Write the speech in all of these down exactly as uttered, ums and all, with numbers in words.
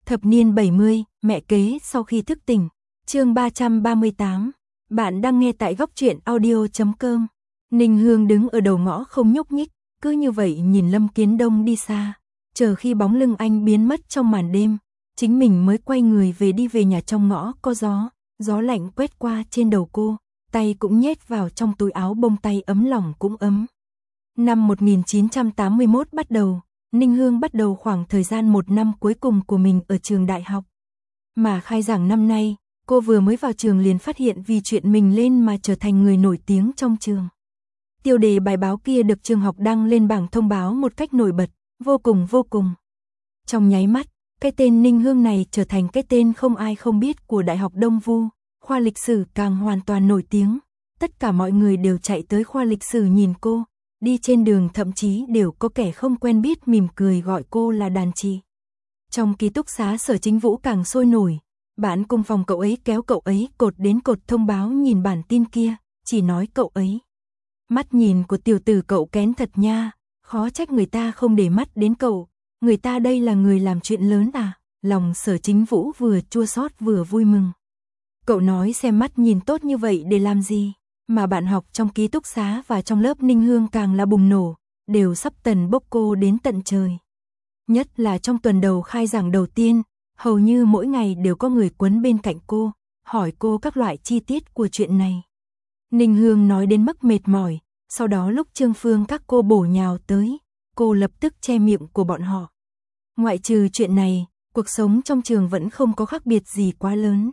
Thập niên bảy mươi, mẹ kế sau khi thức tỉnh. Chương ba trăm ba mươi tám. Bạn đang nghe tại góc truyện audio chấm com. Ninh Hương đứng ở đầu ngõ không nhúc nhích, cứ như vậy nhìn Lâm Kiến Đông đi xa, chờ khi bóng lưng anh biến mất trong màn đêm, chính mình mới quay người về đi về nhà. Trong ngõ có gió, gió lạnh quét qua trên đầu cô, tay cũng nhét vào trong túi áo bông, tay ấm lòng cũng ấm. Năm một nghìn chín trăm tám mươi mốt bắt đầu, Ninh Hương bắt đầu khoảng thời gian một năm cuối cùng của mình ở trường đại học. Mà khai giảng năm nay, cô vừa mới vào trường liền phát hiện vì chuyện mình lên mà trở thành người nổi tiếng trong trường. Tiêu đề bài báo kia được trường học đăng lên bảng thông báo một cách nổi bật, vô cùng vô cùng. Trong nháy mắt, cái tên Ninh Hương này trở thành cái tên không ai không biết của Đại học Đông Vu, khoa lịch sử càng hoàn toàn nổi tiếng. Tất cả mọi người đều chạy tới khoa lịch sử nhìn cô, đi trên đường thậm chí đều có kẻ không quen biết mỉm cười gọi cô là đàn chị. Trong ký túc xá Sở Chính Vũ càng sôi nổi, bạn cùng phòng cậu ấy kéo cậu ấy cột đến cột thông báo nhìn bản tin kia, chỉ nói cậu ấy. Mắt nhìn của tiểu tử cậu kén thật nha, khó trách người ta không để mắt đến cậu, người ta đây là người làm chuyện lớn à, lòng Sở Chính Vũ vừa chua xót vừa vui mừng. Cậu nói xem mắt nhìn tốt như vậy để làm gì, mà bạn học trong ký túc xá và trong lớp Ninh Hương càng là bùng nổ, đều sắp tần bốc cô đến tận trời. Nhất là trong tuần đầu khai giảng đầu tiên, hầu như mỗi ngày đều có người quấn bên cạnh cô, hỏi cô các loại chi tiết của chuyện này. Ninh Hương nói đến mức mệt mỏi, sau đó lúc Trương Phương các cô bổ nhào tới, cô lập tức che miệng của bọn họ. Ngoại trừ chuyện này, cuộc sống trong trường vẫn không có khác biệt gì quá lớn.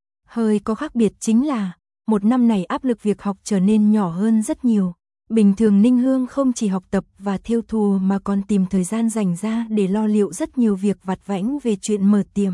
Hơi có khác biệt chính là, một năm này áp lực việc học trở nên nhỏ hơn rất nhiều. Bình thường Ninh Hương không chỉ học tập và thêu thùa mà còn tìm thời gian dành ra để lo liệu rất nhiều việc vặt vãnh về chuyện mở tiệm.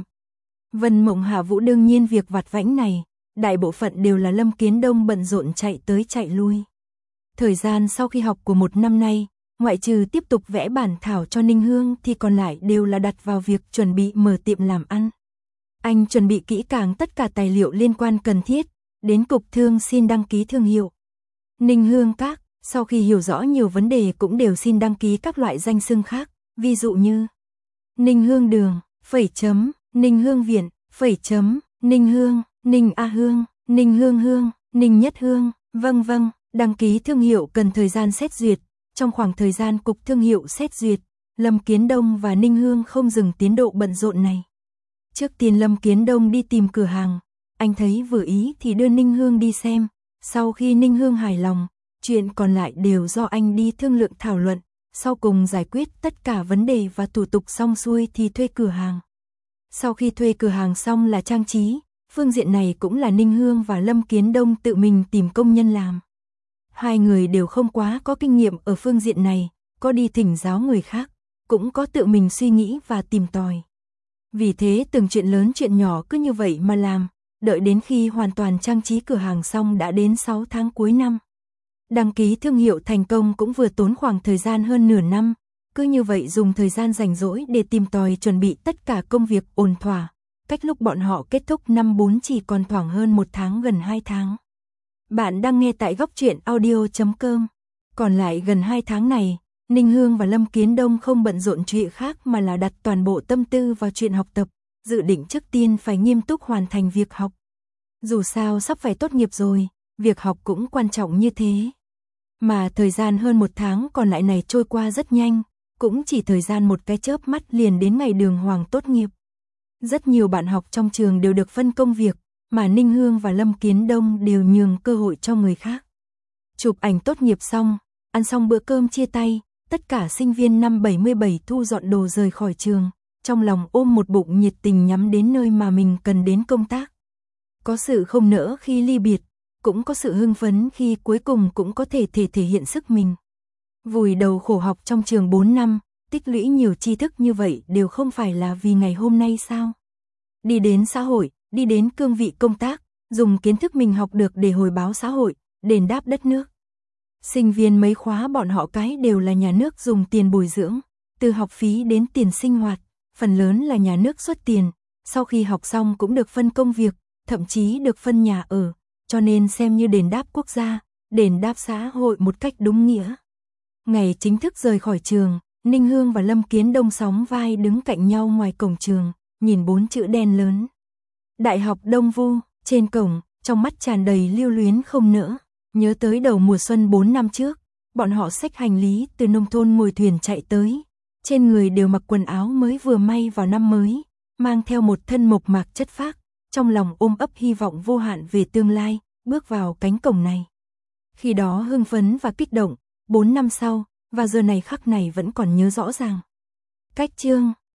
Vân Mộng Hạ Vũ đương nhiên việc vặt vãnh này, đại bộ phận đều là Lâm Kiến Đông bận rộn chạy tới chạy lui. Thời gian sau khi học của một năm nay, ngoại trừ tiếp tục vẽ bản thảo cho Ninh Hương thì còn lại đều là đặt vào việc chuẩn bị mở tiệm làm ăn. Anh chuẩn bị kỹ càng tất cả tài liệu liên quan cần thiết, đến cục thương xin đăng ký thương hiệu. Ninh Hương các, sau khi hiểu rõ nhiều vấn đề cũng đều xin đăng ký các loại danh xưng khác, ví dụ như Ninh Hương Đường, phẩy chấm, Ninh Hương Viện, phẩy chấm, Ninh Hương, Ninh A Hương, Ninh Hương Hương, Ninh Nhất Hương, vâng vâng. Đăng ký thương hiệu cần thời gian xét duyệt, trong khoảng thời gian cục thương hiệu xét duyệt, Lâm Kiến Đông và Ninh Hương không dừng tiến độ bận rộn này. Trước tiên Lâm Kiến Đông đi tìm cửa hàng, anh thấy vừa ý thì đưa Ninh Hương đi xem, sau khi Ninh Hương hài lòng, chuyện còn lại đều do anh đi thương lượng thảo luận, sau cùng giải quyết tất cả vấn đề và thủ tục xong xuôi thì thuê cửa hàng. Sau khi thuê cửa hàng xong là trang trí, phương diện này cũng là Ninh Hương và Lâm Kiến Đông tự mình tìm công nhân làm. Hai người đều không quá có kinh nghiệm ở phương diện này, có đi thỉnh giáo người khác, cũng có tự mình suy nghĩ và tìm tòi. Vì thế từng chuyện lớn chuyện nhỏ cứ như vậy mà làm, đợi đến khi hoàn toàn trang trí cửa hàng xong đã đến sáu tháng cuối năm. Đăng ký thương hiệu thành công cũng vừa tốn khoảng thời gian hơn nửa năm, cứ như vậy dùng thời gian rảnh rỗi để tìm tòi chuẩn bị tất cả công việc ổn thỏa. Cách lúc bọn họ kết thúc năm bốn chỉ còn khoảng hơn một tháng, gần hai tháng. Bạn đang nghe tại góc truyện audio chấm com. Còn lại gần hai tháng này, Ninh Hương và Lâm Kiến Đông không bận rộn chuyện khác mà là đặt toàn bộ tâm tư vào chuyện học tập, dự định trước tiên phải nghiêm túc hoàn thành việc học. Dù sao sắp phải tốt nghiệp rồi, việc học cũng quan trọng như thế. Mà thời gian hơn một tháng còn lại này trôi qua rất nhanh, cũng chỉ thời gian một cái chớp mắt liền đến ngày đường hoàng tốt nghiệp. Rất nhiều bạn học trong trường đều được phân công việc, mà Ninh Hương và Lâm Kiến Đông đều nhường cơ hội cho người khác. Chụp ảnh tốt nghiệp xong, ăn xong bữa cơm chia tay, tất cả sinh viên năm bảy mươi bảy thu dọn đồ rời khỏi trường, trong lòng ôm một bụng nhiệt tình nhắm đến nơi mà mình cần đến công tác. Có sự không nỡ khi ly biệt, cũng có sự hưng phấn khi cuối cùng cũng có thể thể thể hiện sức mình. Vùi đầu khổ học trong trường bốn năm, tích lũy nhiều tri thức như vậy đều không phải là vì ngày hôm nay sao? Đi đến xã hội, đi đến cương vị công tác, dùng kiến thức mình học được để hồi báo xã hội, đền đáp đất nước. Sinh viên mấy khóa bọn họ cái đều là nhà nước dùng tiền bồi dưỡng, từ học phí đến tiền sinh hoạt, phần lớn là nhà nước xuất tiền, sau khi học xong cũng được phân công việc, thậm chí được phân nhà ở, cho nên xem như đền đáp quốc gia, đền đáp xã hội một cách đúng nghĩa. Ngày chính thức rời khỏi trường, Ninh Hương và Lâm Kiến Đông sóng vai đứng cạnh nhau ngoài cổng trường, nhìn bốn chữ đen lớn. Đại học Đông Vu, trên cổng, trong mắt tràn đầy lưu luyến không nỡ, nhớ tới đầu mùa xuân bốn năm trước, bọn họ xách hành lý từ nông thôn ngồi thuyền chạy tới, trên người đều mặc quần áo mới vừa may vào năm mới, mang theo một thân mộc mạc chất phác, trong lòng ôm ấp hy vọng vô hạn về tương lai, bước vào cánh cổng này. Khi đó hưng phấn và kích động, bốn năm sau, và giờ này khắc này vẫn còn nhớ rõ ràng. Cách chương